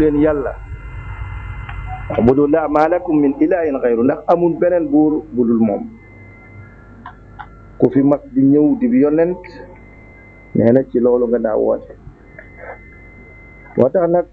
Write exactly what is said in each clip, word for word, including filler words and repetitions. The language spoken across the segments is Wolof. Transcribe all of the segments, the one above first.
leen yàlla abudullah ma lakum min ilahin xayru ndax amul beneen buur bu dul moom ku fi mas di ñëw di yonent nee na ci loolu nga daa woote moo tax nag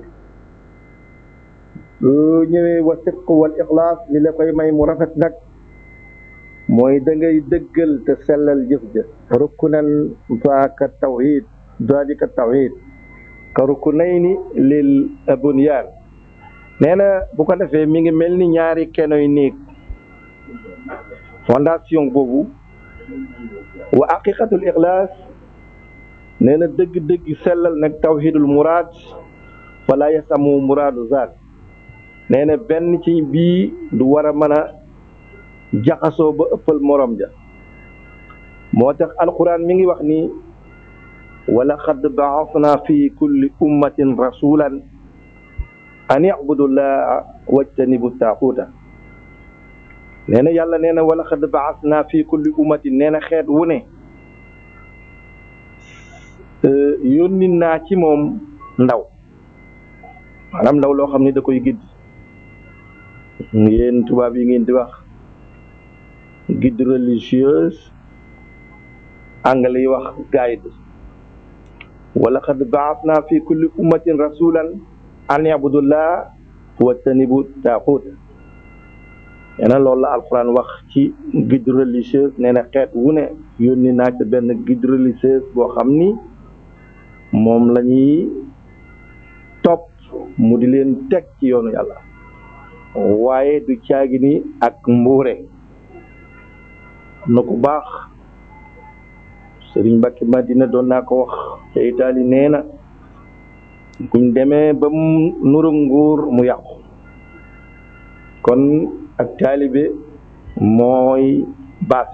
lu ñëwee wa sidq wal ixlaas li la koy may mu rafet nag mooy da ngay dëggal te sellal jëf ja rukunan faaka tawhid dalika tawhid ka rukunayni lil bunyaan nee na bu ko defee mi ngi mel ni ñaari kenoy néeg fondation boobu wa haqiqatul ixlaas nee na dëgg-dëgg sellal nag tawhidul muraad fala yasamu muraadu zaat nee na benn ci bii du war a mën a jaxasoo ba ëppal morom ja moo tax alquran mi ngi wax ni wala xad baasna fi kulli ummatin rasulan an ibudullaha wajtanibu taaxuuta nee na yàlla nee na wala xad baasna fi kulli ummatin nee na xeet wu ne yónni naa ci moom ndaw maanaam ndaw loo xam ne da koy giddi yéen tubaab yi ngeen di wax guide religieuse anglais yi wax guide wala xad baasna fi kulli ummatin rasulan an yabudullah wajtanibu taaxuuta nee na loolu la alquran wax ci guide religieuse nee na xeet wu ne yónni naa ci benn guide religieuse boo xam ni moom la ñuy topp mu di leen teg ci yoonu yàlla waaye du caagi ni ak mbuure am na ku baax Sëriñ Mbàkke Madina doon naa ko wax te Itaali nee na buñ demee ba mu nuru nguur mu yàqu kon ak taalibe mooy baas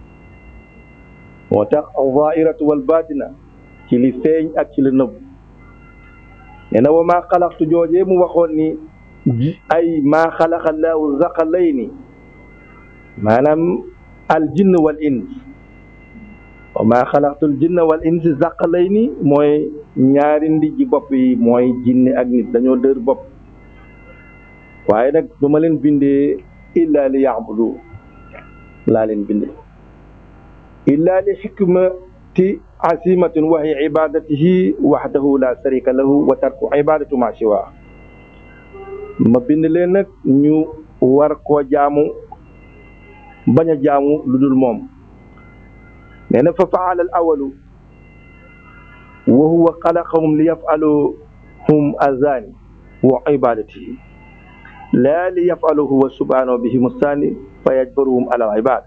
moo tax az-zaahiratu wal baatina ci li feeñ ak ci li nëbb nee na wa maa xalaqtu joojee mu waxoon ni ay maa xalaqa llaahu zaqalayni maanaam al jinn wal ins wa maa xalaqtul jinna wal ins zaqalayni mooy ñaari ndijji bopp yi mooy jinne ak nit dañoo dër bopp waaye nag du ma leen bindee illa li ya'budu laa leen bindee illa li xikmati asimatun wa hiya ibadatihi wahdahu la sharika lahu wa tarku ibadatu ma siwa ma bind leen nag ñu war koo jaamu bañ a jaamu lu dul moom nee na fa faala al awalu wa huwa xalaqahum li yafaluhum azani wa ibadatihi laa li yafalu huwa subhanahu bihim sani fa yajbaruhum ala ibada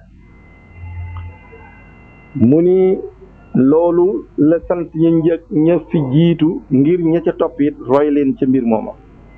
mu ni loolu la sant ña njëkk ña fi jiitu ngir ña ca topp it roy leen ca mbir mooma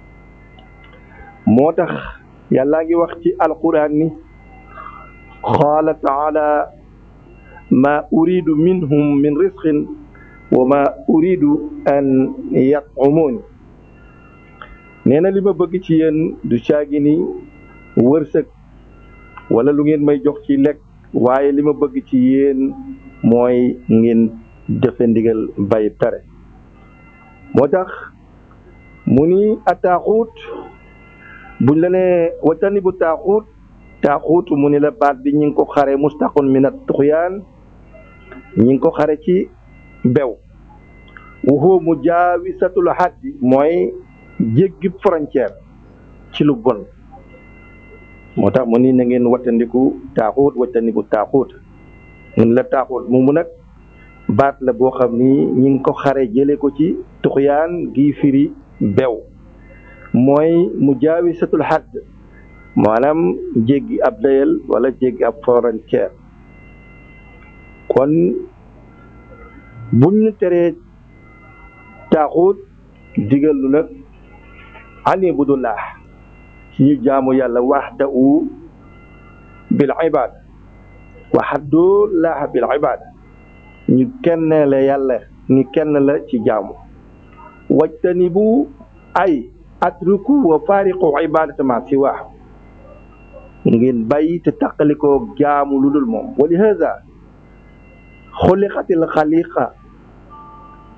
moo tax yàllaa ngi wax ci alquran ni qaala taala ma uridu minhum min risqin wa ma uridu an yat'umuni nee na li ma bëgg ci yéen du caagi ni wërsëg wala lu ngeen may jox ci lekk waaye li ma bëgg ci yéen mooy ngeen jëfe ndigal bàyyi tere moo tax mu ni a taaxuut buñ la ne watani bu taaxuut taaxuut mu ni la baat bi ñi ngi ko xare mustaqun min at tuxyaan ñi ngi ko xare ci bew wa huwa mujaawisatul haddi mooy jéggi frontière ci lu bon moo tax mu ni na ngeen wattandiku taaxuut watani bu taaxuut mun la taaxuut mu mu nag baat la boo xam ni ñi ngi ko xare jële ko ci tuxyaan gi firi bew mooy mujaawisatul hadd maanaam jéggi ab dayal wala jéggi ab frontière kon buñ ñu teree taaxuut digal lu nag ani budullah ci ñu jaamu yàlla wahdahu bil ibada wahdu laaha bil ibada ñu kenn la yàlla ñu kenn la ci jaamu wajtanibu ay atruku wa fariqu ibadata ma siwa ngeen bàyyi te tàqalikoo jaamu lu dul moom wa li hada xuliqatil xaliqa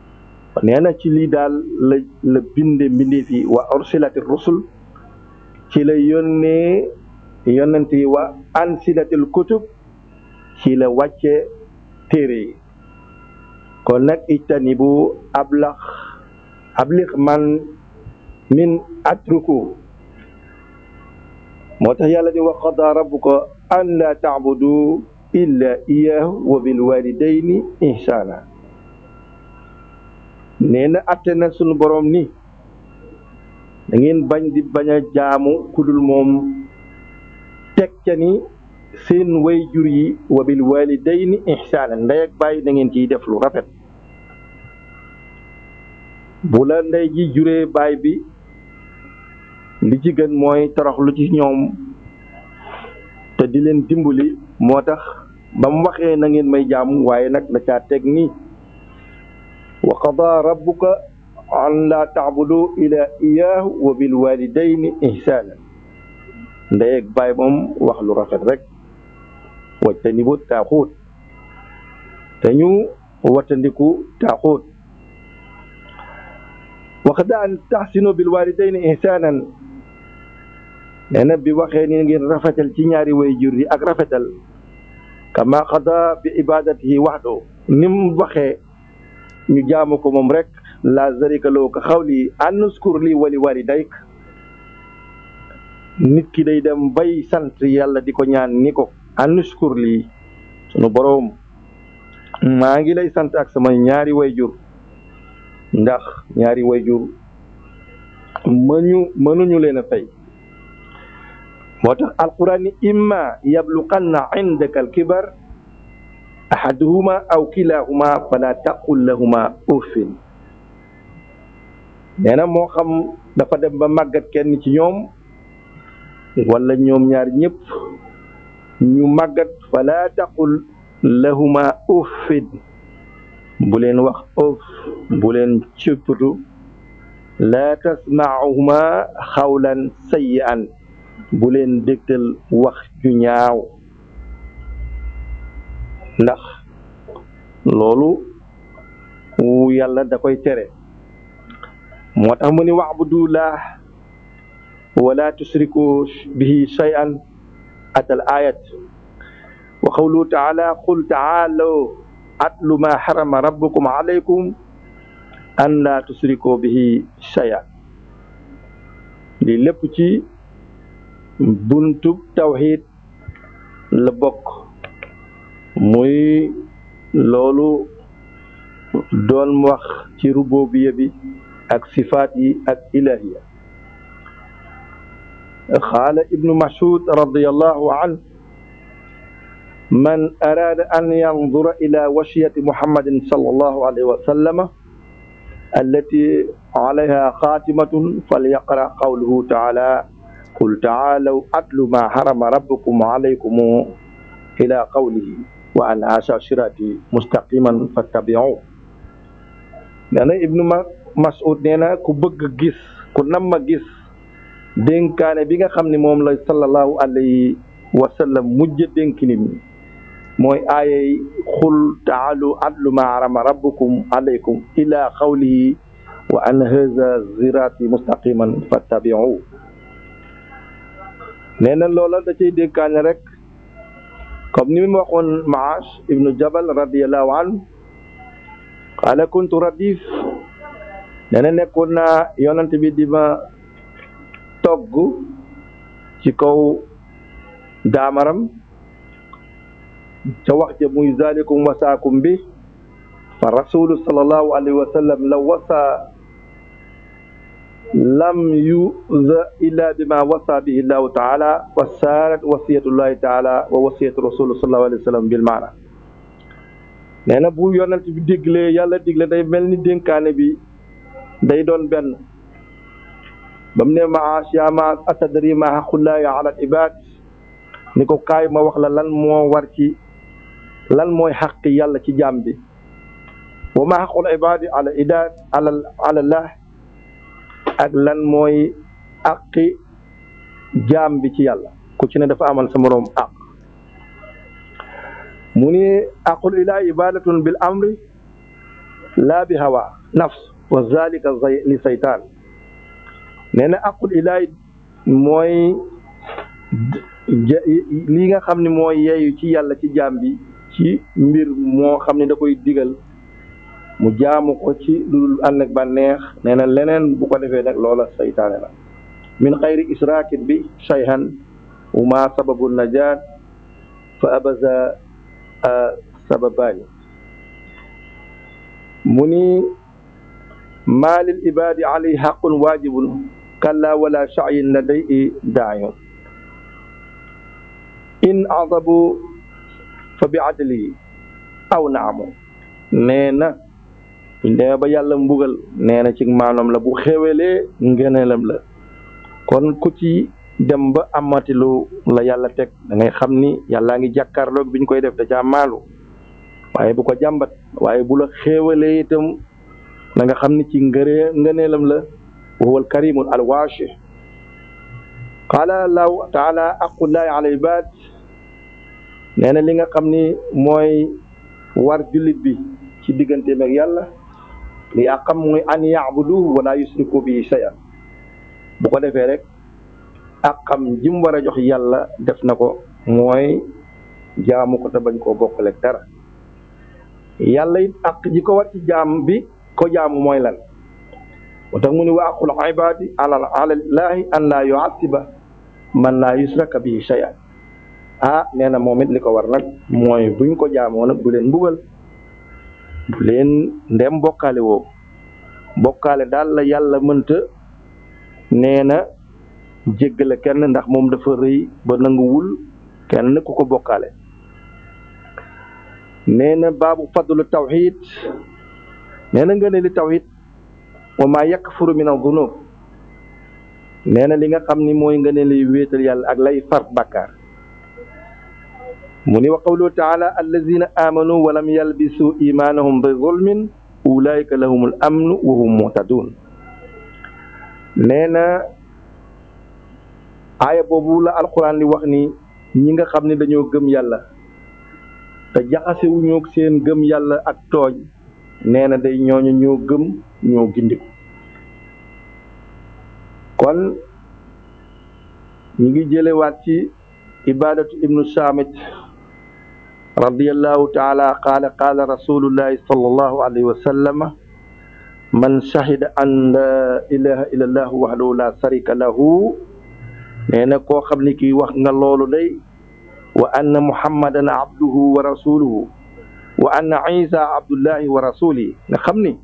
nee na ci lii daal la la binde mbindeef yi wa ursilati rusul ci la yónnee yonent yi wa ansilatil kutub ci la wàcce téere yi kon nag ijtanibu ablax ablix man min atruku moo tax yàlla di wa qada rabbuka an la taabudu illa iyahu wa bil walidayni ihsana nee na atte na sunu borom ni da ngeen bañ di bañ a jaamu kudul moom teg ca ni seen way jur yi wa bil walidayni ihsana ndey ak bàyyi da ngeen ciy def lu rafet bu la ndey ji juree baay bi li ci gën mooy toroxlu ci ñoom te di leen dimbali moo tax ba mu waxee na ngeen may jaamu waaye nag da caa teg nii wa qada rabbuka an la taabudu ila iyahu wa bil walidayni ihsana ndey ak baay moom wax lu rafet rek wajtanibu taaxuut te ñu wattandiku taaxuut wa qada an taxsinu bil walidayni ihsanan nee na bi waxee ni ngeen rafetal ci ñaari way jur yi ak rafetal kama qada bi ibadatihi waxdo ni mu waxee ñu jaamu ko moom rek la zarika loo ko xawli an uskur li wali walidayk nit ki day dem bay sant yàlla di ko ñaan ni ko an uskur li sunu boroom maa ngi lay sant ak sama ñaari way jur ndax ñaari way jur mënu mënuñu leen a fay moo tax alquran ni imma yabluqanna indaka alkibar ahaduhuma aw kilahuma fala taqul lahuma uffin nee na moo xam dafa dem ba màggat kenn ci ñoom wala ñoom ñaar ñëpp ñu màggat fala taqul lahuma uffin bu leen wax uff bu leen cëppatu la tasma'uhuma xawlan sayyi'an bu leen dégtal wax ju ñaaw ndax loolu yàlla da koy tere moo tax mu ni wa'budullah wala tusriku bihi shay'an atal ayat wa qawluhu ta'ala qul ta'alaw atlu ma harama rabbukum alaykum an la tusriku bihi shay'an li lépp ci buntub tawhid la bokk muy loolu doon wax ci rububiyya bi ak sifaat yi ak ilahiya qaala ibnu mas'ud radiyallahu anhu man araada an yanzura ila wasiyati muhammadin sallallahu alayhi wa sallam allati alayha xaatimatun falyaqra qawluhu ta'ala qul ta'alaw atlu ma harama rabbukum alaykum ila qawlihi wa an haza sirati mustaqiman fattabi'u nee na ibnu mas'ud nee na ku bëgg gis ku nam ma gis dénkaane bi nga xam ne moom la sallallahu alayhi wa sallam mujj dénk nit ñi mooy aayay qul ta'alu atlu ma harama rabbukum alaykum ila qawlihi wa an haza sirati mustaqiman fattabi'u nee na loola da cay dénkaane rek comme ni mu waxoon Maash ibnu Jabal radiyallahu anhu qaala kuntu radif nee na nekkoon naa yonent bi di ma togg ci kaw daamaram ca wax ja muy zalikum wasaakum bi fa rasulu sallallahu alayhi wa sallam la wasa lam yuza illa bima wasa bihi llahu taala wa saarat wasiyatullahi taala wa wasiyatu rasulu sallallahu alayhi wa sallam bil maana nee na bu yonent bi diglee yàlla digle day mel ni dénkaane bi day doon benn ba mu ne Maash yaa Maash atadri ma haqqullahi ala al-ibaad ni ko kaay ma wax la lan moo war ci lan mooy xaq yàlla ci jaam bi wa ma haqqul ibaadi ala idaat ala ala Allah ak lan mooy aqi jaam bi ci yàlla ku ci ne dafa amal sa moroom aq mu ni aqul ilaahi ibadatun bil amri laa bi hawa nafs wa zalika li saytaan nee na aqul ilaahi mooy lii nga xam ne mooy yeeyu ci yàlla ci jaam bi ci mbir moo xam ne da koy digal mu jaamu ko ci lu dul ànd ak bànneex nee na leneen bu ko defee nag loola saytaane la min xayri israakin bi shay'an wa ma sababu najaat fa abaza sababaani mu ni maa lil ibaadi alayhi xaqun waajibun kalla wala sha'yin ladayhi daa'iyun in azabu fa bi adlihi aw naamu nee na buñ demee ba yàlla mbugal nee na ci maanoom la bu xewelee ngëneelam la kon ku ci dem ba amati lu la yàlla teg da ngay xam ni yàllaa ngi jàkkaarloog biñ koy def da caa maalu waaye bu ko jàmbat waaye bu la xeewalee itam da nga xam ni ci ngëree ngëneelam la wa huwa alkarimul alwaashi qaala allahu taala aqullahi ala ibad nee na li nga xam ni mooy war jullit bi ci digganteem ak yàlla li àqam muy an yaabuduhu wala yusriku bihi shay'an bu ko defee rek àqam jim war a jox yàlla def na ko mooy jaamu ko te bañ koo bokkaleeg dara yàlla it àq ji ko war ci jaam bi ko jaamu mooy lan moo tax mu ni wa aqul ibadi ala ala llahi an laa yu'assiba man laa yusraka bihi shay'an ah nee na moom it li ko war nag mooy buñ ko jaamoo nag du leen mbugal du leen ndem bokkaale woo bokkaale daal la yàlla mënta nee na jéggale kenn ndax moom dafa rëy ba nanguwul kenn ku ko bokkaale nee na baabu fadlu tawxid nee na nga ne li tawxid wa maa yakfuru min adunub nee na li nga xam ni mooy nga ne liy wéetal yàlla ak lay far bàkkaar mu ni wa qawluhu taala allazina amanu wa lam yalbisu imanahum bi zulmin ulaika lahumul amnu wa hum muhtadun nee na aaya boobu la alquran li wax ni ñi nga xam ne dañoo gëm yàlla te jaxase wuñu seen gëm yàlla ak tooñ nee na day ñooñu ñoo gëm ñoo gindiku kon ñi ngi jëlewaat ci ibadatu ibnu samit radiyallahu taala qaala qaala rasulullahi sallallahu alayhi wa sallama man shahida an la ilaha illa allah wahdahu la sharika lahu nee na koo xam ni kii wax nga loolu day wa anna muhammadan abduhu wa rasuluhu wa anna isa abdullahi wa rasulihi nga xam ni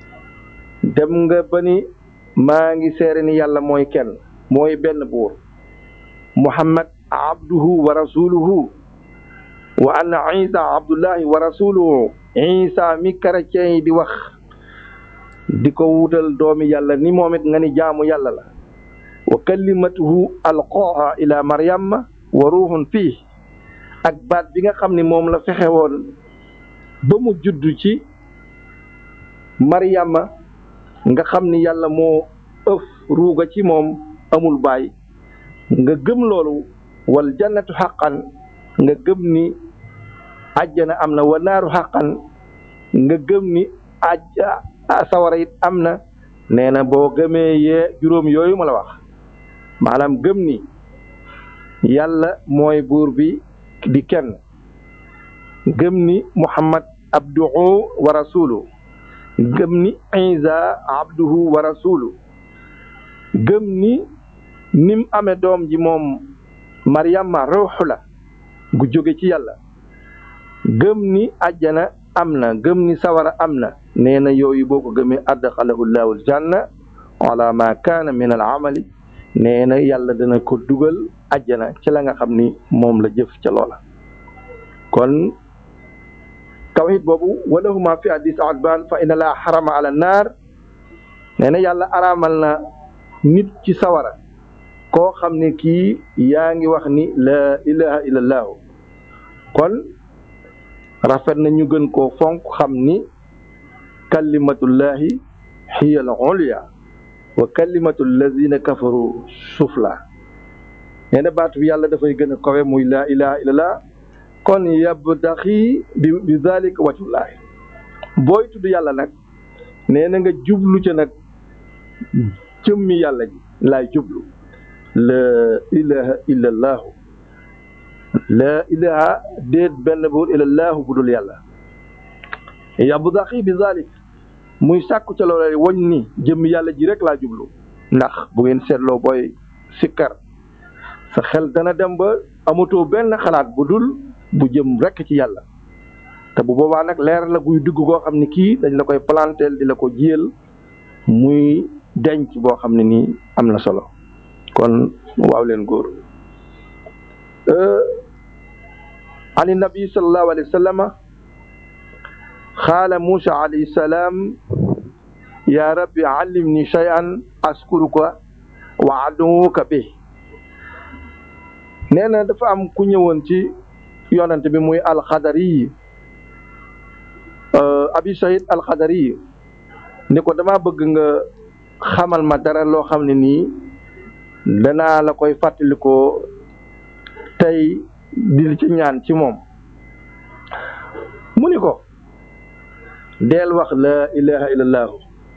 dem nga ba ni maa ngi seere ni yàlla mooy kenn mooy benn buur muhammad abduhu wa rasuluhu wa anna isa abdullahi wa rasuluhu isa mi chrétien yi di wax di ko wutal doomi yàlla ni moom it nga ni jaamu yàlla la wa kalimatuhu alqaaha ila maryama wa ruhun fii ak baat bi nga xam ni moom la fexe woon ba mu juddu ci maryama nga xam ni yàlla moo ëf ruuga ci moom amul baay nga gëm loolu wal jannatu xaqan nga gëm ni ajjana am na wa naaru xaqan nga gëm ni ajja sawara it am na nee na boo gëmee yee juróom yooyu ma la wax maanaam gëm ni yàlla mooy buur bi di kenn gëm ni muhammad abduhu wa rasuluhu gëm ni isa abduhu wa rasuluhu gëm ni nim amee doom ji moom maryama ruuxu la gu jóge ci yàlla gëm ni ajjana am na gëm ni sawara am na nee na yooyu boo ko gëmee adxalahu llahu aljanna ala ma kaana min al amali nee na yàlla dana ko dugal ajjana ci la nga xam ni moom la jëf ca loola kon tawhid boobu walahuma fi hadis adban fa inna laa xarama ala naar nee na yàlla araamal na nit ci sawara koo xam ne kii yaa ngi wax ni la ilaha illallahu kon rafet na ñu gën koo fonk xam ni kalimatullahi hiya al ulya wa kalimatu allazina kafaru sufla nee na baatu bi yàlla dafay gën a kawe muy la ilaha illallah kon yabtaxi bi bi zalika wajhullahi booy tudd yàlla nag nee na nga jublu ca nag jëmmi yàlla ji laay jublu la ilaha illa allaahu la ilaha déet benn buur illa allaahu bu dul yàlla yabdaxi bi zalik muy sàkku ca loola woñ ni jëmmi yàlla ji rek laa jublu ndax bu ngeen seetloo booy sikkar sa xel dana dem ba amatoo benn xalaat bu dul bu jëm rek ci yàlla te bu boobaa nag leer la guy dugg koo xam ni kii dañ la koy planteel di la ko jiyal muy denc boo xam ne nii am na solo kon waaw leen góor ani nabi sallallahu alayhi wa sallama xaala Muusa alayhi salaam yaa rabbi allimni shay'an askuruka wa aduka bi nee na dafa am ku ñëwoon ci yonante bi muy alxadari yi abi Saïd alxadari yi ni ko dama bëgg nga xamal ma dara loo xam ne nii danaa la koy fàttalikoo tey di ci ñaan ci moom mu ni ko deel wax la ilaha illallah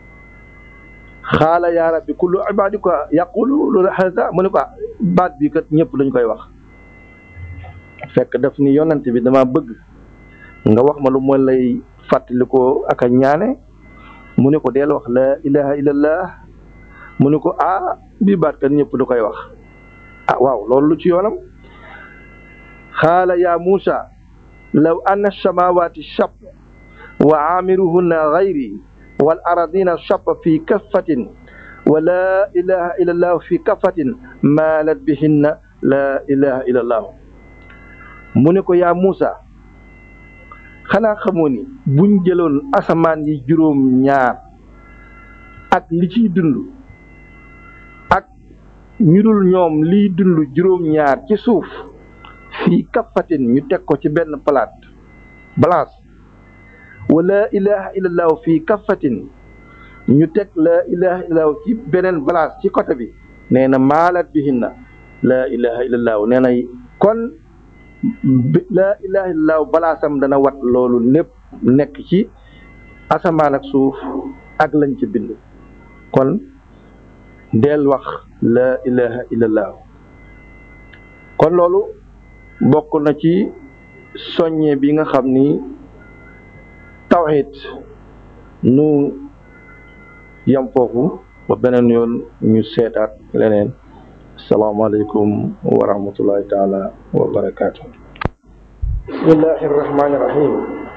xaala yaa rabbi kullu ibadika yaqulu loolu hada mu ni ko baat bi kat ñëpp dañ koy wax fekk daf ni yonante bi dama bëgg nga wax ma lu ma lay fàttalikoo ak a ñaane mu ni ko deel wax la ilaha illallah mu ni ko ah bii baat kat ñëpp du koy wax ah waaw loolu lu ci yoonam xaala yaa Muusa law anna samawati shab wa aamiruhunna gayri wal aradina shab fi kaffatin wa la ilaha illallah fi kaffatin maalat bihinna la ilaha illallah mu ni ko yaa Muusa xanaa xamoo ni buñ jëloon asamaan yi juróom ñaar ak li ciy dund ak ñu dul ñoom liy dund juróom ñaar ci suuf fii kaffatin ñu teg ko ci benn palaat balance wala ilaha illallah fii kaffatin ñu teg la ilaha illallah ci beneen balance ci côté bi nee na maalat bihinna la ilaha illallah nee na kon la ilaha illallah balaasam dana wat loolu lépp nekk ci asamaan ak suuf ak lañ ci bind kon del wax la ilaha illallah kon loolu bokk na ci soññe bi nga xam ni tawhid nu yam foofu ba beneen yoon ñu seetaat leneen asalaamaaleykum wa rahmatullahi taala wa barakaatu. bismillahi rahmaani rahim.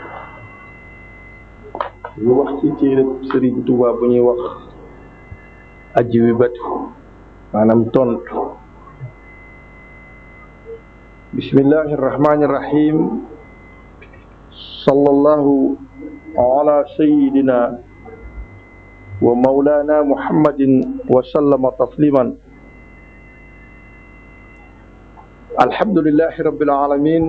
ñu wax ci téere Sëriñ Tuubaa bu ñuy wax aji wi batu maanaam tontu. bismillahi rahmaani rahim. sallallahu ala sayyidina wa mawlana muhammadin wa sallama tasliman. alhamdulillahi rabbil alamin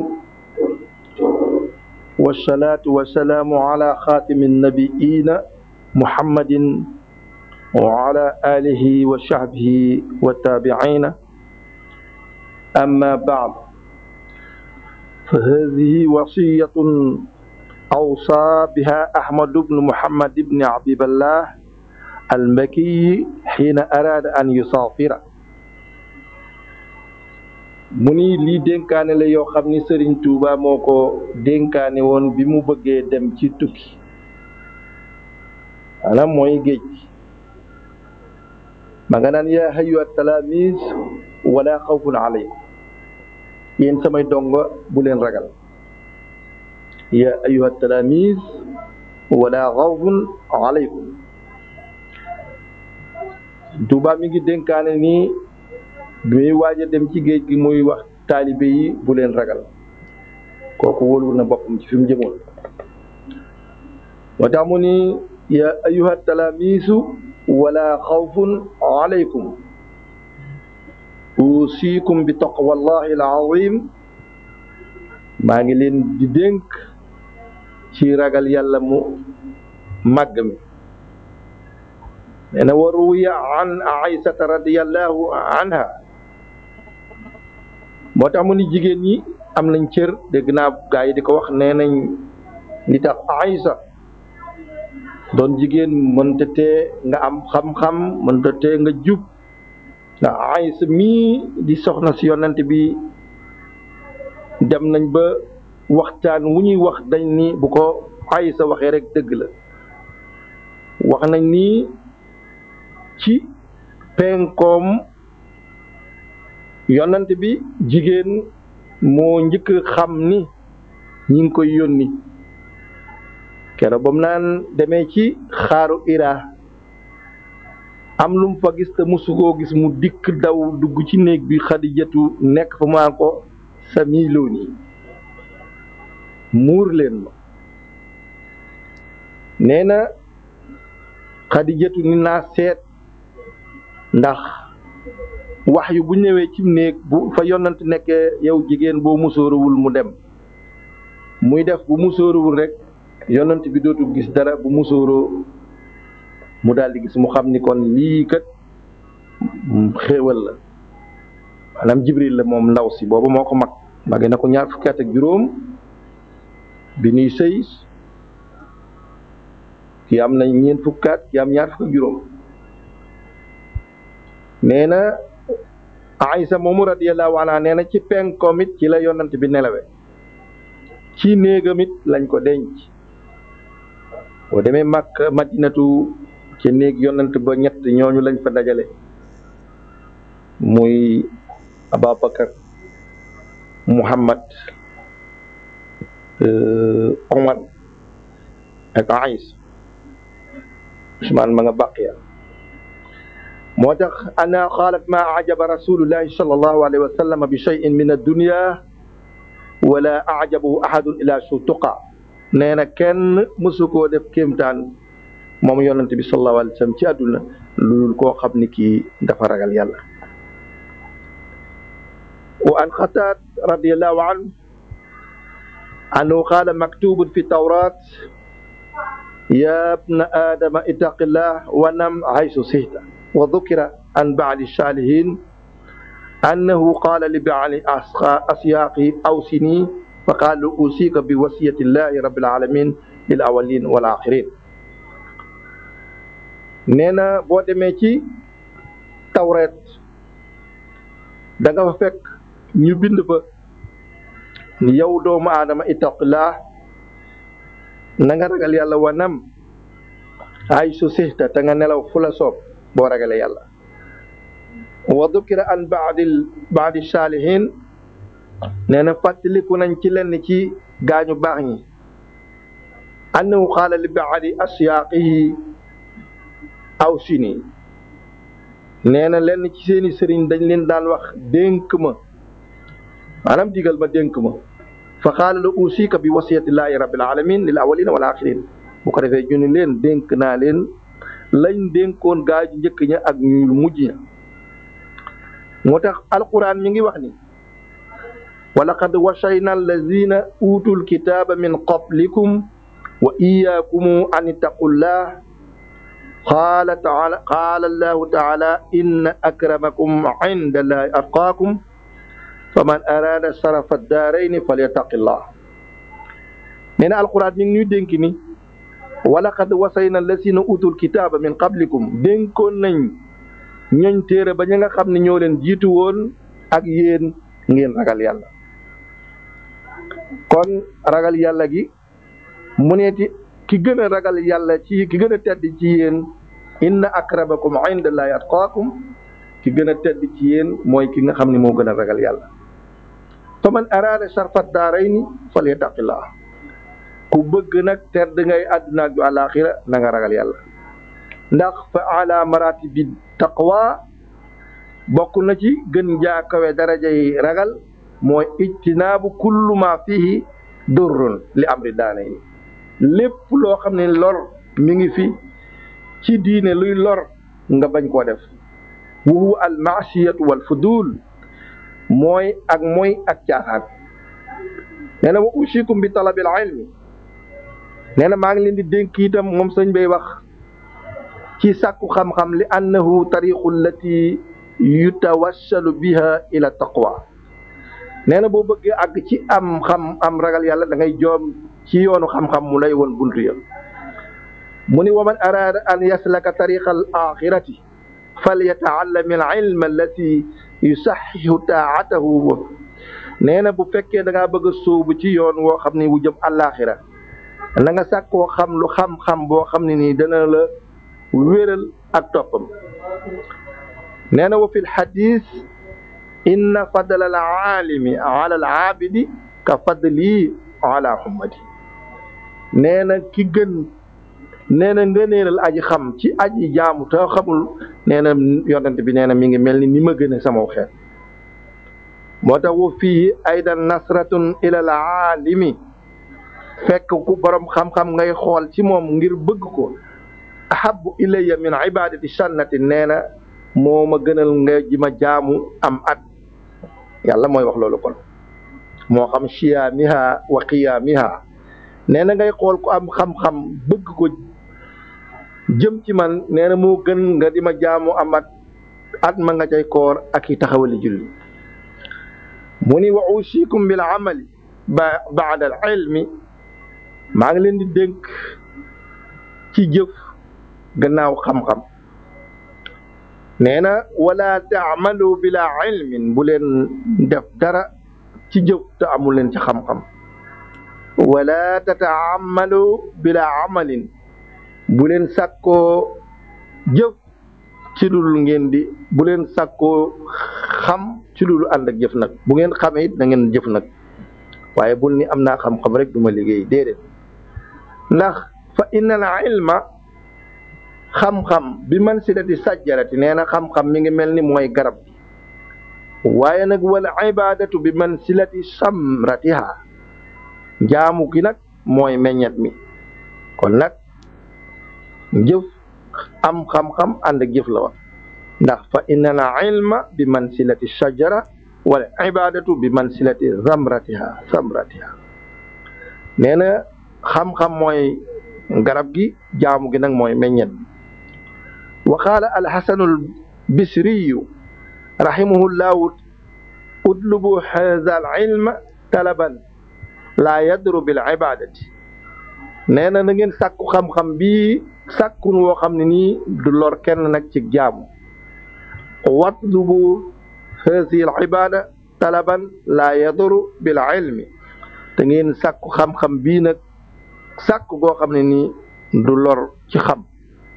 wassalatu wassalamu ala khatimin nabiyina muhammadin wa ala alihi wa sahbihi wa tabi'ina amma ba'd fa hadhihi wasiyatun awsa biha ahmad ibn muhammad ibn abiballah al-Makki hina arada an yusafira. mu ni lii dénkaane la yoo xam ni Sëriñ Tuuba moo ko dénkaane woon bi mu bëggee dem ci tukki maanaam mooy géej ma nga naan yaa ayyuha talaamiis wala xawfun alaykum yéen samay dongo bu leen ragal yaa ayyuha talaamiis wala xawfun alaykum. Tuuba mi ngi dénkaane nii bi muy waaj a dem ci géej gi muy wax taalibe yi bu leen ragal kooku wóolu na boppam ci fi mu jëmoon moo tax mu ni ya ayyuha talaamiisu wala xawfun alaykum usiikum bi taqwallahi al-azim maa ngi leen di dénk ci ragal yàlla mu màgg mi. nee na wa ruwiya an Aysata radiyallahu anha moo tax mu ni jigéen ñi am nañ cër dégg naa gaa yi di ko wax nee nañ li tax Aysa doon jigéen mënta tee nga am xam-xam mënta tee nga jub ndax Aysa mii di soxna si yonent bi dem nañ ba waxtaan wu ñuy wax dañ ni bu ko Aysa waxee rek dëgg la wax nañ ni ci penkoom yonent bi jigéen moo njëkk xam ni ñi ngi koy yónni keroog ba mu naan demee ci xaaru Hira am lu mu fa gis te musu koo gis mu dikk daw dugg ci néeg bi Xadijatu nekk fa maa ko sa miiloon yi muur leen ma nee na Xadijatu ni naa seet ndax wax yu bu ñëwee ci néeg bu fa yonant nekkee yow jigéen boo musóoruwul mu dem muy def bu musóoruwul rek yonant bi dootul gis dara bu musóoroo mu daal di gis mu xam ni kon lii kat xéewal la maanaam Jibril la moom ndaw si boobu moo ko mag mage na ko ñaar fukki at ak juróom bi nuy sëy ki am na ñeent fukki at ki am ñaar fukki ak juróom nee na Aysa moomu radiyallahu anha nee na ci penkoom it ci la yonant bi nelawe ci néegam it lañ ko denc boo demee Makka Madinatu ci néeg yonant ba ñett ñooñu lañ fa dajale muy Ababakar Muhammad Omar ak Aysa Usmaan ma nga Baqiya moo tax ana qaalat ma ajaba rasulullahi sallallahu alayhi wa sallam bi shay'in min ad-dunya wala ajabahu ahadun ila sutuqa nee na kenn mësu koo def kéemtaan moom yonent bi sallallahu alayhi wa sallam ci àdduna loolu koo xam ni kii dafa ragal yàlla wa an Xataad radiyallahu anhu annahu qaala maktubun fi tawraat ya ibna aadama ittaqillah wa nam haysu sihta wa dhukira an ba'di saalihiin annahu qaala li ba'di asyaaqi awsini fa qaala usiika bi wasiyati llahi rabbil aalamiin lil awwaliin wal aaxiriin nee na boo demee ci tawreet da nga fa fekk ñu bind fa ni yow doomu aadama ittaqillah na nga ragal yàlla wanam haysu sihta te nga nelaw fu la soob boo ragalee yàlla wa dukira an baadil baadi saalihin nee na fàttaliku nañ ci lenn ci gaañu baax ñi annahu qaala li baadi asiyaaqihi aw sini nee na lenn ci seeni sëriñ dañ leen daan wax dénk ma maanaam digal ma dénk ma fa qaala la usika bi wasiyatillahi rabbil alamin lil awwalina wal axirin bu ko defee ñu ni leen dénk naa leen lañ dénkoon gaa ju njëkk ña ak ñu mujj ña moo tax alquran mi ngi wax ni wa laqad wasayna allazina utul kitaba min qablikum wa iyyakum an ittaqullah qaala taala qaala allahu taala inna akramakum inda allahi atqaakum faman arada sarafa daarayni falyattaqillah nee na alquran mi ngi ñuy dénk ni walaqad wasayna allazina utul kitaaba min qablikum dénkoon nañ ñooñ téere ba ña nga xam ne ñoo leen jiitu woon ak yéen ngeen ragal yàlla kon ragal yàlla gi mu neeti ki gën a ragal yàlla ci ki gën a tedd ci yéen inna akramakum inda allahi atqaakum ki gën a tedd ci yéen mooy ki nga xam ne moo gën a ragal yàlla fa man araada sarfat daarayni falyattaqillah ku bëgg nag tedd ngay àdduna ak ju àllaaxira na nga ragal yàlla ndax fa ala maratibi taqwa bokk na ci gën jaa kawe daraja yi ragal mooy ijtinaabu kullu ma fihi durrun li amri daanayni lépp loo xam ne lor mi ngi fi ci diine luy lor nga bañ koo def wa huwa al maasiyatu wal fudul mooy ak mooy ak caaxaan nee na wa usikum bi talabil ilmi nee na maa ngi leen di dénk itam moom sëñ bay wax ci sàkku xam-xam li annahu tariqu allati yutawassalu biha ila taqwa nee na boo bëggee àgg ci am xam am ragal yàlla da ngay joom ci yoonu xam-xam mu lay woon buntu ya mu ni wa man araada an yaslaka tariqa al axirati falyataallam al ilma allati yusaxihu taatahu nee na bu fekkee da ngaa bëgg a sóobu ci yoon woo xam ni wu jëm àllaaxira na nga sàkkoo xam lu xam-xam boo xam ne nii dana la wéral ak toppam nee na wa fi lxadis inna fadla al aalimi ala al aabidi ka fadli ala ummati nee na ki gën nee na ngëneelal aji xam ci aji jaamu te xamul nee na yonent bi nee na mi ngi mel ni ni ma gën a sama xeet moo tax wa fii aydan nasratun ila al aalimi fekk ku borom xam-xam ngay xool ci moom ngir bëgg ko ahabu ilayya min ibadati sannati nee na moo ma gënal nga ji ma jaamu am at yàlla mooy wax loolu kon moo xam siyaamiha wa qiyaamiha nee na ngay xool ku am xam-xam bëgg ko jëm ci man nee na moo gën nga di ma jaamu am at at ma nga cay koor ak i taxawali julli mu ni wa usikum bil amali ba baada al ilmi maa ngi leen di dénk ci jëf gannaaw xam-xam nee na wala taamalu bila ilmin bu leen def dara ci jëf te amul leen ci xam-xam wala tataamalu bila amalin bu leen sàkkoo jëf ci dul ngeen di bu leen sàkkoo xam ci dul ànd ak jëf nag bu ngeen xamee it na ngeen jëf nag waaye bul ni am naa xam-xam rek duma liggéey déedéet ndax fa inna al ilma xam-xam bi man silati sajjarati nee na xam-xam mi ngi mel ni mooy garab waaye nag wala ibadatu bi man silati samratiha jaamu gi nag mooy meññet mi kon nag jëf am xam-xam ànd ak jëf la wax ndax fa inna al ilma bi man silati sajjara wala ibadatu bi man silati samratiha samratiha nee na xam-xam mooy garab gi jaamu gi nag mooy meññet wa qaala alxasanul bisriyu rahimahullahu udlubu haza al ilma talaban laa yadru bil ibadati nee na na ngeen sàkku xam-xam bii sàkkun woo xam ne nii du lor kenn nag ci jaamu watlubu hazi al ibada talaban laa yadru bil ilmi te ngeen sàkku xam-xam bii nag sàkk goo xam ne nii du lor ci xam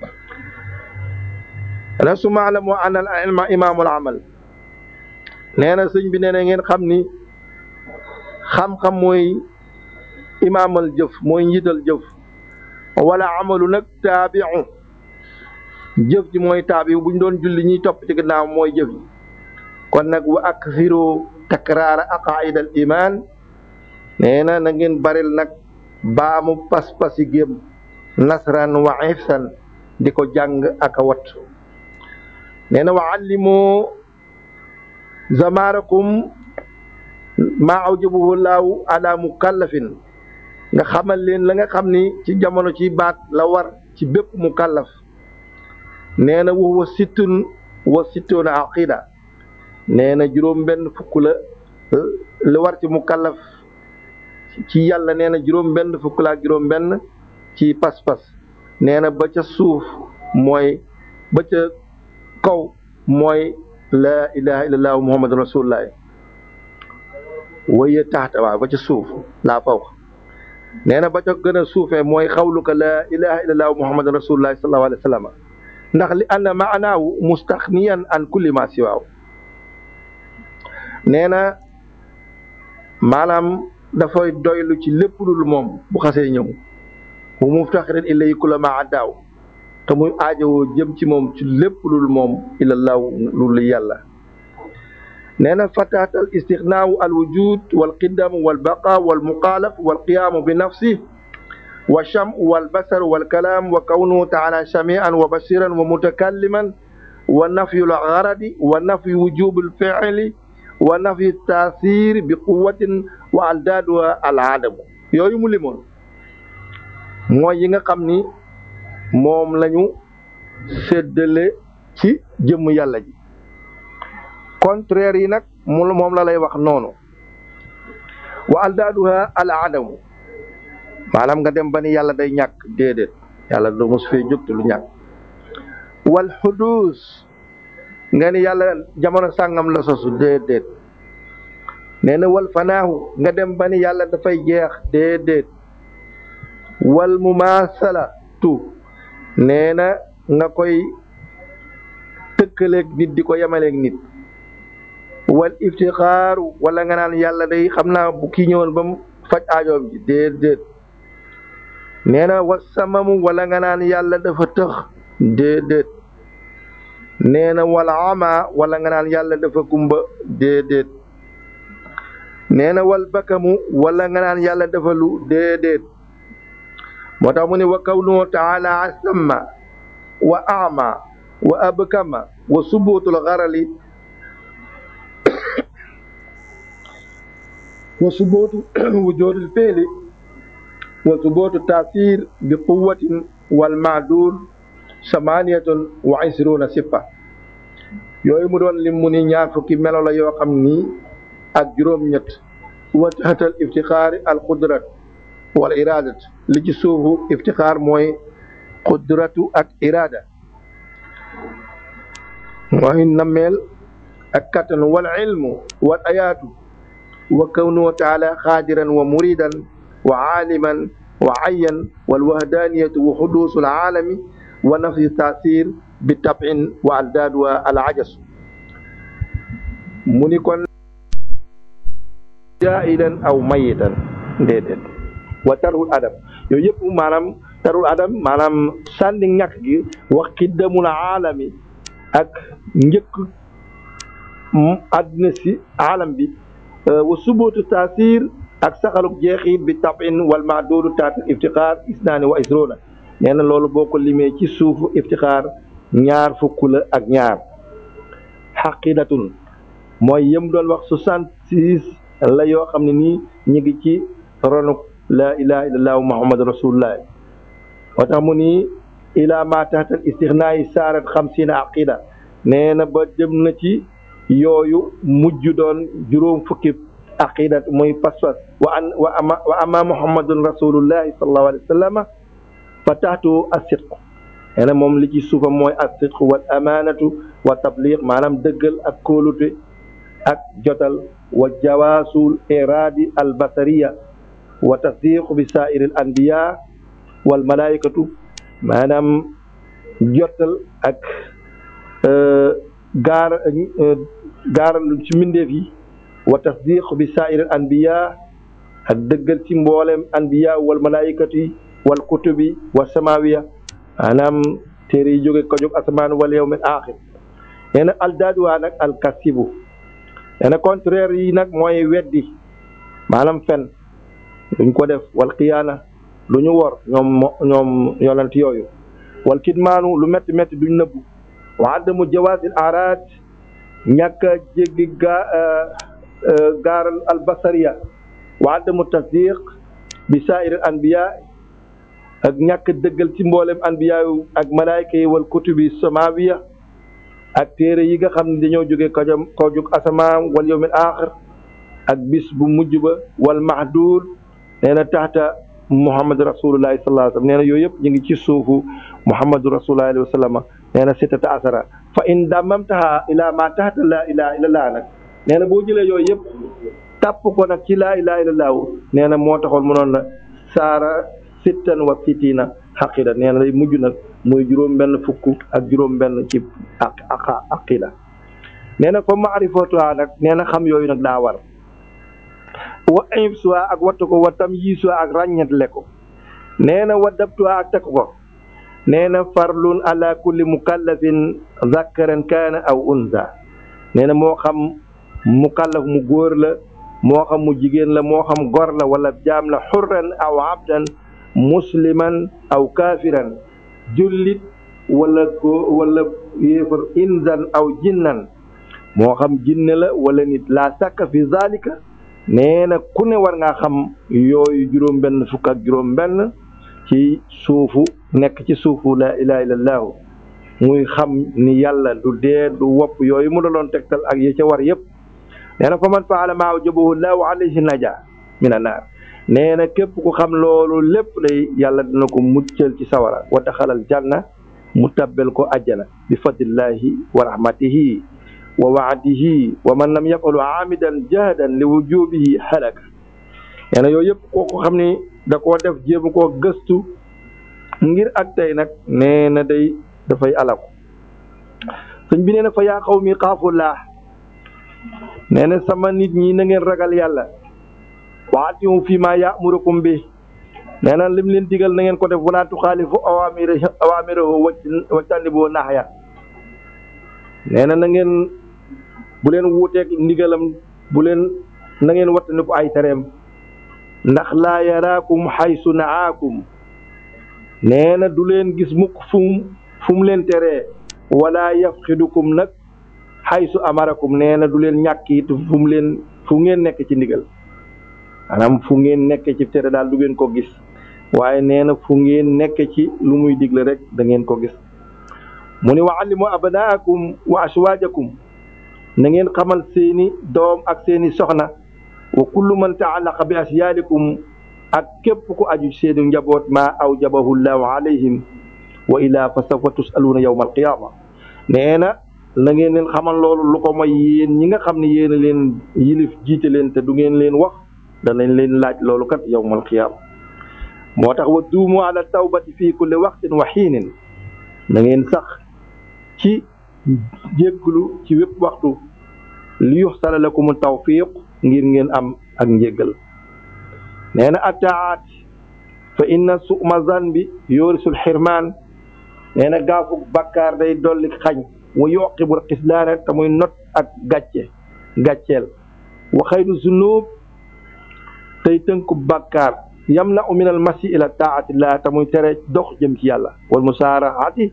rasu maalamu an al ilma imaamul amal nee na sëñ bi nee na ngeen xam ni xam-xam mooy imaamal jëf mooy njiital jëf wala amalu nag taabiu jëf ji mooy taabiu bu ñu doon julli ñuy topp ci gannaaw mooy jëf ji kon nag wa aksiru takraara aqaid al iman nee na na ngeen baril nag baamu pas-pasi gém nasran wa ifsan di ko jàng ak a wat nee na wa allimu zamarakum maa awjabahu laahu ala mukallafin nga xamal leen la nga xam ni ci jamono ci baat la war ci bépp mukallaf nee na wa sittun wa sittuna aqida nee na juróom benn fukk la li war ci mukallaf ci yàlla nee na juróom benn fukk la ak juróom benn ci pas-pas nee na ba ca suuf mooy ba ca kaw mooy la ilaha illallah muhammadu rasulullah waye taxta waaw ba ca suuf laa faw nee na ba ca gën a suufee mooy xawluka la ilaha illallah muhammadu rasulullah sallallahu alayhi wa sallam ndax li anna maanaahu mustaxniyan an kulli ma siwaaw nee na maanaam dafay doylu ci lépp lu moom bu xasee ñëw bu muftaxirin ilay kula ma addaaw te muy aajowoo jëm ci moom ci lépp lu moom ilallaahu lu yàlla nee na fataat al istixnaawu al wujud wal qidam wal baqa wal muqaalaf wal qiyaamu bi nafsi wa sham wal basar wal kalaam wa kawnuhu taala shamian wa basiran wa mutakalliman wa nafyu al garadi wa nafyu wujub al fiili wa nafyu taasir bi quwatin wa aldaaduha al adamu yooyu mu limoon mooy yi nga xam ni moom lañu séddale ci jëmm yàlla ji contraire yi nag mu moom la lay wax noonu wa aldaaduha al adamu maanaam nga dem ba ni yàlla day ñàkk déedéet yàlla du mos fee jóg te lu ñàkk wal xuduus nga ni yàlla jamono sàngam la sosu déedéet nee na wal fanaahu nga dem ba ni yàlla dafay jeex déedéet wal mumaasalatu nee na nga koy tëkkaleeg nit di ko yemaleeg nit wal iftixaaru wala nga naan yàlla day xam naa bu kii ñëwoon ba mu faj aajoom ji déedéet nee na wa samamu wala nga naan yàlla dafa tëx déedéet nee na wal ama wala nga naan yàlla dafa kumba déedéet nee na wal bakamu wala nga naan yàlla dafa lu déedéet moo tax mu ne wa kawnuhu taala asamma wa ama wa abkama wa subutul garali wa subutu wujudil fi'li wa subutu tasir bi quwwatin wal ma'dul samaniyatun wa isruna siffa yooyu mu doon lim mu ni ñaar fukki melo la yoo xam ni ak juróom-ñett wa tahtal iftixaari al qudrat wal iradat li ci suufu iftixaar mooy qudratu ak irada mooy nammeel ak kattan wal ilmu wal ayaatu wa kawnuhu taala xaadiran wa muridan wa aaliman wa ayyan wal wahdaniyatu wa xuduusul aalami wa nafsi taasir bi tab'in wa aldaad wa al ajas mu ni kon jaa'ilan aw mayitan déedéet wa tarul adam yooyu yëpp maanaam tarul adam maanaam sànni ñàkk gi wax qiddamul aalami ak njëkk àdduna si aalam bi wa subutu taasir ak saxaluk jeexit bi tab'in wal maadudu taatil iftixaar isnaani wa isrona nee na loolu boo ko limee ci suufu iftixaar ñaar fukk la ak ñaar xaqidatun mooy yëm doon wax soixante-six la yoo xam ne nii ñu ngi ci ronuk laa ilaha illallah muhammad rasulullah moo tax mu nii ila ma taxtal istixnaayi saarat xamsiina aqida nee na ba jëm na ci yooyu mujj doon juróom fukki aqidat muy pas-pas wa an wa ama wa ama muhammadun rasulullahi sallallahu alayhi wa sallam fa taxtu as-sidq nee na moom li ci suufa mooy as-sidq wal amaanatu wa tabliq maanaam dëggal ak kóolute ak jotal wa jawaasul iraadi al basariya wa tasdiqu bi saa'iri al anbiya wal malaikatu maanaam jotal ak gaar gaaral ci mbindeef yi wa tasdiqu bi saa'iri al anbiya ak dëggal ci mboolem anbiya wal malaikatu yi wal kutubi wa samawiya maanaam téere yi jóge ko jóg asamaan wal yawmil aaxir nee na aldaaduwaa nag alkasibu nee na contraire yi nag mooy weddi maanaam fen duñ ko def wal xiyaana lu ñu wor ñoom ñoom yonent yooyu wal kitmaanu lu métti métti duñ nëbbu wa adamu jawaasil araad ñàkk a jéggi gaa gaaral albasariya wa adamu tasdiq bi saa'iril anbiya ak ñàkk dëggal ci mboolem anbiya yu ak malaayka yi wal kutubi samawiya ak téere yi nga xam ne dañoo jóge ko jëm ko jóg asamaan wal yawmil aaxir ak bis bu mujj ba wal mahduud nee na taxta muhammad rasulullahi sallallahu alayhi wa sallam nee na yooyu yëpp ñu ngi ci suufu muhammadu rasulullahi alayhi wa sallam nee na sittata asara fa in dammamtaha ila ma taxta la ilaha illallah nag nee na boo jëlee yooyu yëpp tàpp ko nag ci laa ilaha illallah nee na moo taxoon mu noon la saara sittan wa sittina xaqida nee na lay mujj nag muy juróom benn fukk ak juróom benn ci ak ak aqida nee na ko maarifatuha nag nee na xam yooyu nag daa war wa infsuwa ak wattu ko wa tamyiisuwa ak ràññetle ko nee na wa dabtuwa ak takk ko nee na farlun ala kulli mukallafin zakaran kaana aw unsa nee na moo xam mukallaf mu góor la moo xam mu jigéen la moo xam gor la wala jaam la xurran aw abdan musliman aw kaafiran jullit wala ko wala yéefar insan aw jinnan moo xam jinne la wala nit la sàkka fi zalika nee na ku ne war ngaa xam yooyu juróom benn fukk ak juróom benn ci suufu nekk ci suufu la ilaha illallah muy xam ni yàlla du dee du wopp yooyu mu doon tegtal ak yi ca war yëpp nee na fa man faala maa awjabahu llahu alayhi naja mina naar nee na képp ku xam loolu lépp lay yàlla dina ko muccal ci sawara wa daxalal janna mu tabbel ko ajjana bi fadlillahi wa rahmatihi wa waadihi wa man lam yafalu aamidan jahadan li wujubihi halaka nee na yooyu yëpp kooku xam ni da koo def jéem koo gëstu ngir ak tey nag nee na day dafay alaku sëñ bi nee na fa yaa qawmi xaafullah nee na sama nit ñi na ngeen ragal yàlla wa atii'u fi ma ya'murukum bi nee na lim leen digal na ngeen ko def wala tuxaalifu awaamirahu awaamirahu wajtanibu nahya nee na na ngeen bu leen wuuteeg ndigalam bu leen na ngeen wattandiku ay tereem ndax laa yaraakum xaysu naakum nee na du leen gis mukk fu mu fu mu leen teree wala yafxidukum nag xaysu amarakum nee na du leen ñàkk it fu mu leen fu ngeen nekk ci ndigal maanaam fu ngeen nekk ci tere daal du ngeen ko gis waaye nee na fu ngeen nekk ci lu muy digle rek da ngeen ko gis mu ni wa allimu abnaakum wa aswaajakum na ngeen xamal seeni doom ak seeni soxna wa kullu man taalaqa bi asyaalikum ak képp ku aju seeni njaboot maa awjabahu llahu alayhim wa ilaa fa sawfa tusaluuna yawma alqiyaama nee na na ngeen leen xamal loolu lu ko mooy yéen ñi nga xam ne yéen a leen yilif jiite leen te du ngeen leen wax danañ leen laaj loolu kat yawma alqiyaama moo tax wa duumu ala tawbati fii kulli waqtin wa xiinin na ngeen sax ci jégglu ci wépp waxtu li yuxsala lakum tawfiq ngir ngeen am ak njéggal nee na attaat fa inna su'ma zanbi yurisul xirmaan nee na gaafug bakkaar day dolli xañ wa yuqibul xislaana te muy not ak gàcce gàcceel wa xayru zunub tey tënku bakkaar yamna u min al masi ila taatillah te muy tere dox jëm ci yàlla wal musaaraati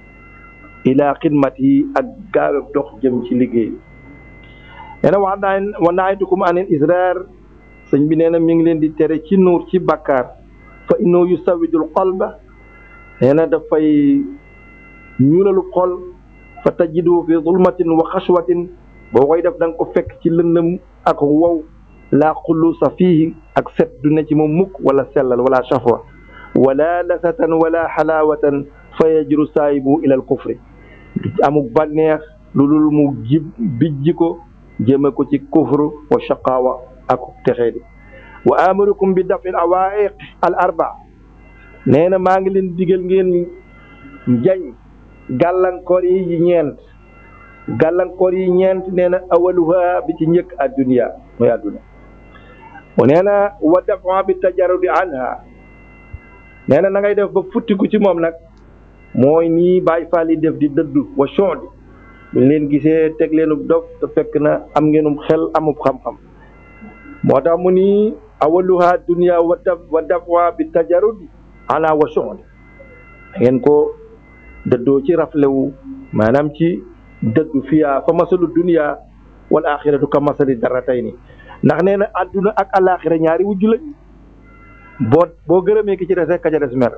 ila xidmati ak gaawe dox jëm ci liggéey nee na wax naa wa naaytukum anil israar sëñ bi nee na mi ngi leen di tere ci nuur ci bakkaar fa innahu yusawidul qalba nee na dafay ñuulalu xol fa tajidu fi zulmatin wa xashwatin boo koy def da nga ko fekk ci lëndëm ak wow laa xullusa fiihi ak set du ne ci moom mukk wala sellal wala shafwa wala lasatan wala xalaawatan fa yajru saayibu ila al kufri amuk bànneex lu dul mu jib bijji ko jëme ko ci kufru wa shaqaawa ak texeedi wa amurukum bi dafil awaiq al arba nee na maa ngi leen digal ngeen jañ gàllankoor yi ñeent gàllankoor yi ñeent nee na awaluha bi ci njëkk addunya mooy adduna nee na wa dafa bi tajarudi anha nee na na ngay def ba futtiku ci moom nag mooy nii bàyyi faal yi def di dëddu wa chodi buñ leen gisee teg leenub dof te fekk na am ngeenum xel amub xam-xam moo tax mu ni awaluha dunya wa daf wa dafa bi tajarudi anha wa chodi ngeen ko dëddoo ci raflewu maanaam ci dëddu fiyaa fa masalu dunya wal axiratu ka masali darratayni ndax nee na adduna ak alaxira ñaari wujju lañ boo boo gërëmee ki ci des rek ka ca des mer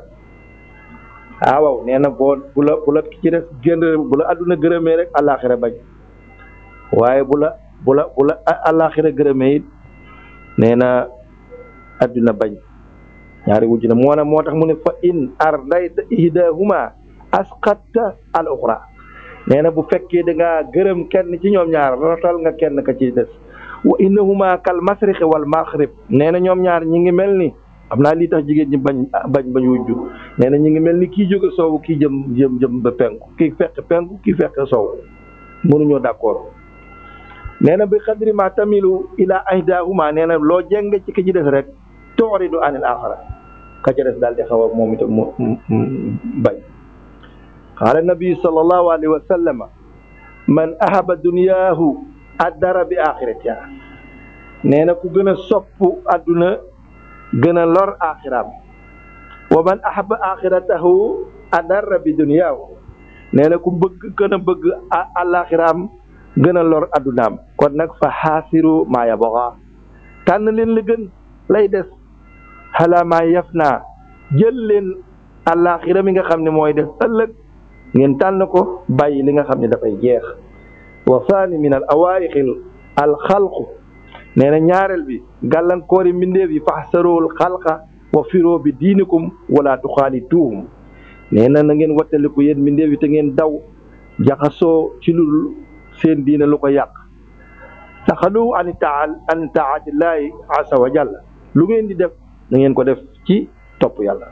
ah waaw nee na boo bu la bu la ki ci des génn bu la adduna gërëmee rek alaxira bañ waaye bu la bu la bu la alaxira gërëmee it nee na adduna bañ ñaari wujju la moo na moo tax mu ne fa in ardayta ihdahuma asqatta al uxra nee na bu fekkee da ngaa gërëm kenn ci ñoom ñaar rotal nga kenn ka ci des wa innahuma kal masriqi wal maghrib nee na ñoom ñaar ñi ngi mel ni xam naa lii tax jigéen ñi bañ bañ bañ wujju nee na ñi ngi mel ni kii jóge soowu kii jëm jëm jëm ba penku kii fekk penku kii fekk soow mënuñoo d'accord nee na bi xadri ma tamilu ila ahdahuma nee na loo jeng ci ki ci des rek tooridu anil axara ka ca des daal di xaw a moom itam mu bañ qaala nabi sallallahu alayhi wa sallam man ahaba dunyaahu addara bi axiratiha nee na ku gën a sopp adduna gën a lor axiraam wa man ahaba axiratahu addara bi dunyaahu nee na ku bëgg gën a bëgg alaxiraam gën a lor addunaam kon nag fa xaasiru maa yabxa tànn leen li gën lay des xalaa maa yaf naa jël leen alaxira mi nga xam ne mooy des ëllëg ngeen tànn ko bàyyi li nga xam ne dafay jeex wa saani min al awaayiqil al xalqu nee na ñaareel bi gàllankoori mbindeef yi faxsarool xalqa wa firoo bi diinikum wala tuxaalituhum nee na na ngeen wattaliku yéen mbindeef yi te ngeen daw jaxasoo ci lu seen diine lu ko yàq taxalu an taal an taatillahi asa wa jalla lu ngeen di def na ngeen ko def ci topp yàlla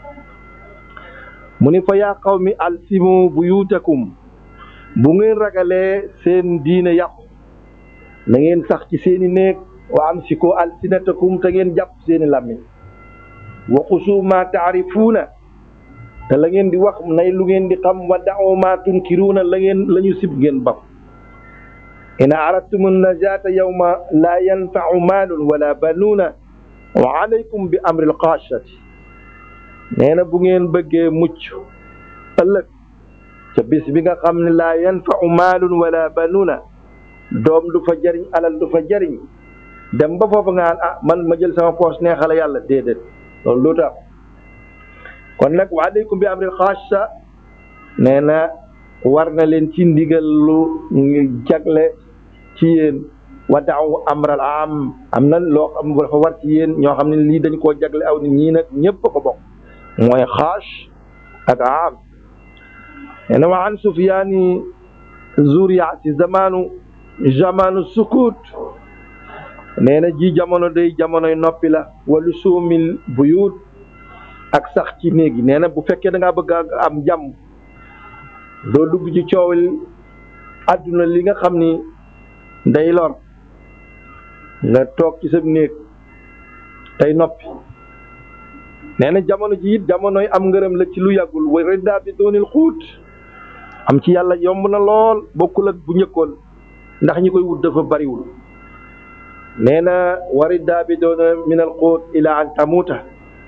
mu ni fa yaa qawmi alsimu buyutakum bu ngeen ragalee seen diine yàqu na ngeen sax ci seeni néeg wa amsiku alsinatakum te ngeen jàpp seeni làmmiñ wa xusu ma taarifuuna te la ngeen di wax nay lu ngeen di xam wa da'u ma tunkiruuna la ngeen la ñu sib ngeen bam in aradtum najata yawma la yanfa'u maalun wala banuuna wa alaykum bi amri alqaashati nee na bu ngeen bëggee mucc ëllëg ca bis bi nga xam ne laa yanfa'u maalun wala banuuna doom du fa jariñ alal du fa jariñ dem ba foofu nga ah man ma jël sama poos neexala yàlla déedéet loolu lu tax kon nag wa alaykum bi amril xaasa nee na war na leen ci ndigal lu jagle ci yéen wa daaw amral am am na loo xam dafa war ci yéen ñoo xam ne lii dañ koo jagle aw nit ñii nag ñëpp ko bokk mooy xaas ak am nee na wa an sufyaani zuriyaati zamanu zamanu sukut nee na ji jamono day jamonoy noppi la walu suumil buyut ak sax ci néeg yi nee na bu fekkee da ngaa bëgg a am jàmm doo dugg ci coowil àdduna li nga xam ni day lor nga toog ci sa néeg tey noppi nee na jamono ji it jamonoy am ngërëm la ci lu yàggul wa ridda bi doonil xuut am ci yàlla yomb na lool bokkul ak bu njëkkoon ndax ñi koy wut dafa bariwul nee na wa ridda bi doona min al xuut ila an tamuuta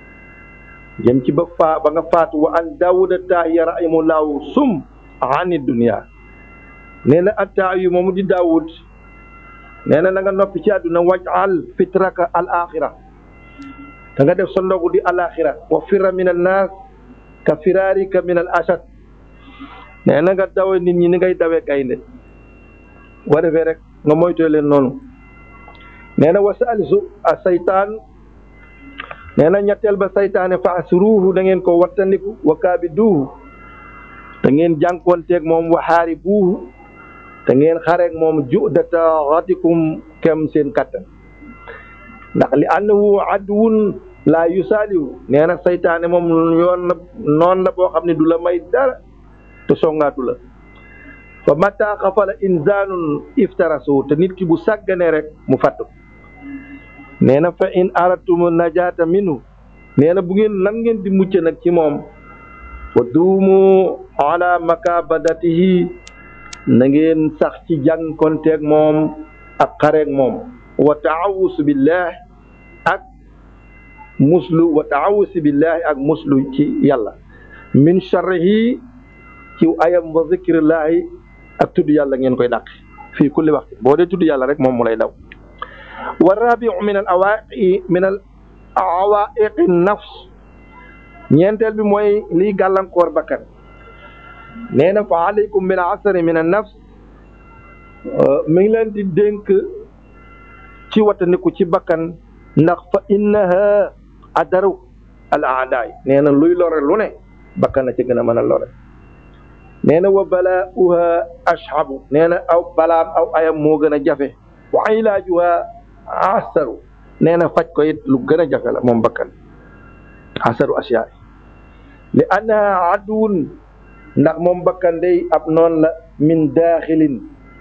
jëm ci ba faa ba nga faatu wa an daawuda taahiya rahimahullahu sum ani dunia nee na atta yu moomu di daawud nee na na nga noppi ci àdduna wajal fitraka al axira da nga def sa ndogu di al axira wa firra min an naas ka firarika min al asad nee na nga dawe nit ñi ni ngay dawee gaynde boo defee rek nga moytoo leen noonu nee na wa salisu a saytaan nee na ñetteel ba saytaane fa asruuhu da ngeen ko wattandiku wa kaabiduuhu da ngeen jànkoonteeg moom wa xaaribuuhu da ngeen xareeg moom ju'data xatikum kem seen kattan ndax li annahu aduwun laa yusaalihu nee na saytaane moom yoon na noon la boo xam ne du la may dara te songaatu la fa mata xafala insaanun iftarasu te nit ki bu sàgganee rek mu fàttu nee na fa in aratum najaata minhu nee na bu ngeen nan ngeen di mucc nag ci moom wa duumu ala makabadatihi na ngeen sax ci jànkonteeg moom ak xareeg moom wa taawusu billah ak muslu wa taawusu billahi ak muslu ci yàlla min sharrihi ci ayam wa zikrillahi ak tudd yàlla ngeen koy dàq fii kulli waxtu boo dee tudd yàlla rek moom mu lay daw wa rabiu min al awaiqi min al awaiqi nafs ñeenteel bi mooy liy gàllankoor bakkan nee na fa alaykum bil asri min an nafs mi ngi leen di dénk ci wattandiku ci bakkan ndax fa innaha adaru al aadaay nee na luy lore lu ne bakkan na ci gën a mën a lore nee na wa balaauha ashabu nee na aw balaam aw ayam moo gën a jafe wa ilaajuha asaru nee na faj ko it lu gën a jafe la moom bakkan asaru asiyaay li annaha aduwun ndax moom bakkan day ab noon la min daaxilin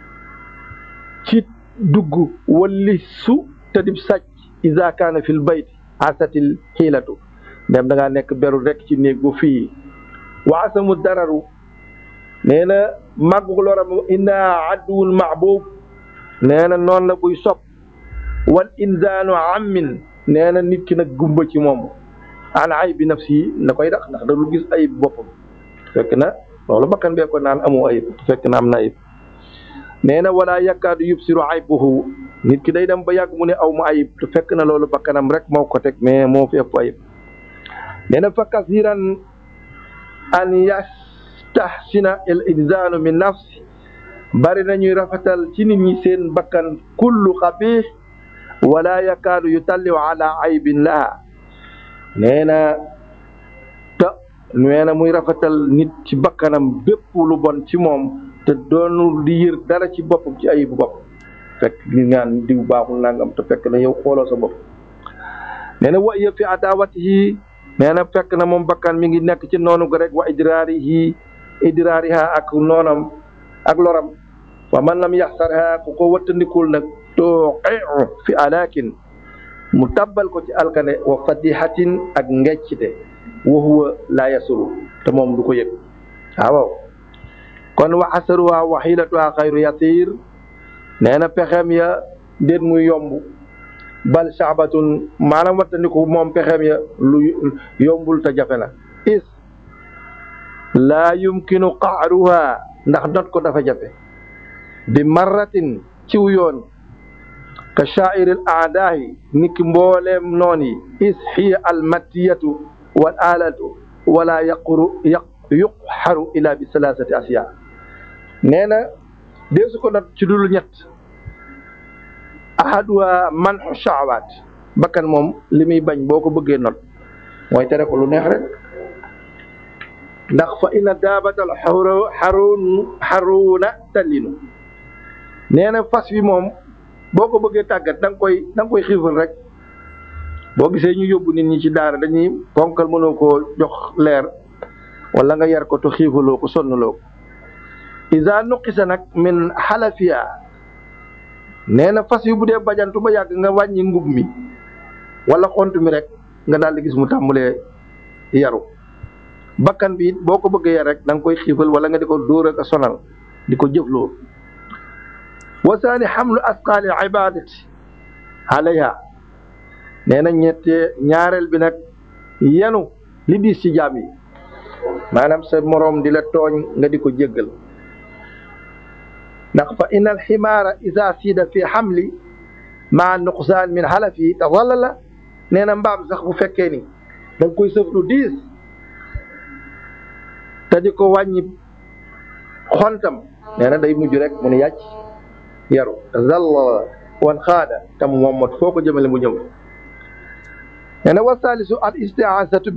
ci dugg walli su te dib sàcc iza kaana fil bayt asatil xiilatu dem da ngaa nekk beru rek ci néeg bu fii wa asamu dararu nee na màggu loram inna aduwul mahbub nee na noonu la buy sopp wal insaanu ammin nee na nit ki nag gumba ci moom an ayib bi nafsi na koy dax ndax da lu gis ayib boppam fekk na loolu bakkan bee ko naan amoo ayib fekk na am na ayib nee na wala yakkaadu yubsiru aybuhu nit ki day dem ba yàgg mu ne aw ma ayib te fekk na loolu bakkanam rek moo ko teg mais moo fi ëpp ayib nee na fa kasiran an yastahsina al insaanu min nafsi bari nañuy rafetal ci nit ñi seen bakkan kullu xabiix wala yakaadu yutalliu ala aybin laha nee na te nee na muy rafetal nit ci bakkanam bépp lu bon ci moom te doonul di yër dara ci boppam ci ayibu bopp fekk li ngaan diw baaxul nangam te fekk na yow xooloo sa bopp nee na wa yë fi adawatihi nee na fekk na moom bakkan mi ngi nekk ci noonu ko rek wa idraarihi idraariha ak noonam ak loram wa man lam yaxsarha ku ko wattandikul nag tuqiu fi alakin mu tabbal ko ci alkane wa fadihatin ak ngeccite wa huwa la yasuru te moom du ko yëg waaw kon wa asaruha wa xilatuha xayru yasir nee na pexeem ya déet muy yomb bal shaabatun maanaam wattandiku moom pexeem ya lu yombul te jafe na is laa yumkinu qaaruha ndax not ko dafa jafe bi marratin ciw yoon ka sha'iril aadaahi niki mbooleem noon yi is hiya almatiyatu wal alatu wala yaqru yuqxaru ila bi salasati asiya nee na deesu ko not ci dul ñett ahaduha manxu shahwaat bakkan moom li muy bañ boo ko bëggee not mooy tere ko lu neex rek ndax fa inna daabatal xaruun xaruuna tallinu nee na fas wi moom boo ko bëggee tàggat da nga koy da nga koy xiifal rek boo gisee ñu yóbbu nit ñi ci daara dañuy ponkal mënoo koo jox leer wala nga yar ko te xiifaloo ko sonnaloo ko isa nuqisa nag min xalafiya nee na fas wi bu dee bajantu ba yàgg nga wàññi ngub mi wala xont mi rek nga daal di gis mu tàmbalee yaru bakkan bi it boo ko bëggee yar rek da nga koy xiifal wala nga di ko dóor ak a sonal di ko jëfloo wasaani xamlu asqaali ibadati alayha nee na ñette ñaareel bi nag yenu li diis ci jaam yi maanaam sa moroom di la tooñ nga di ko jéggal ndax fa inna alximaara ida siida fi xamli maa nuqsaan min xalafi tadallala nee na mbaam sax bu fekkee ni da nga koy sëf lu diis te di ko wàññi xontam nee na day mujj rek mu ne yàcc yaru zalla wan xaada tam moom mot foo ko jëmale mu jëm nee na wasaalisu al istiaasatu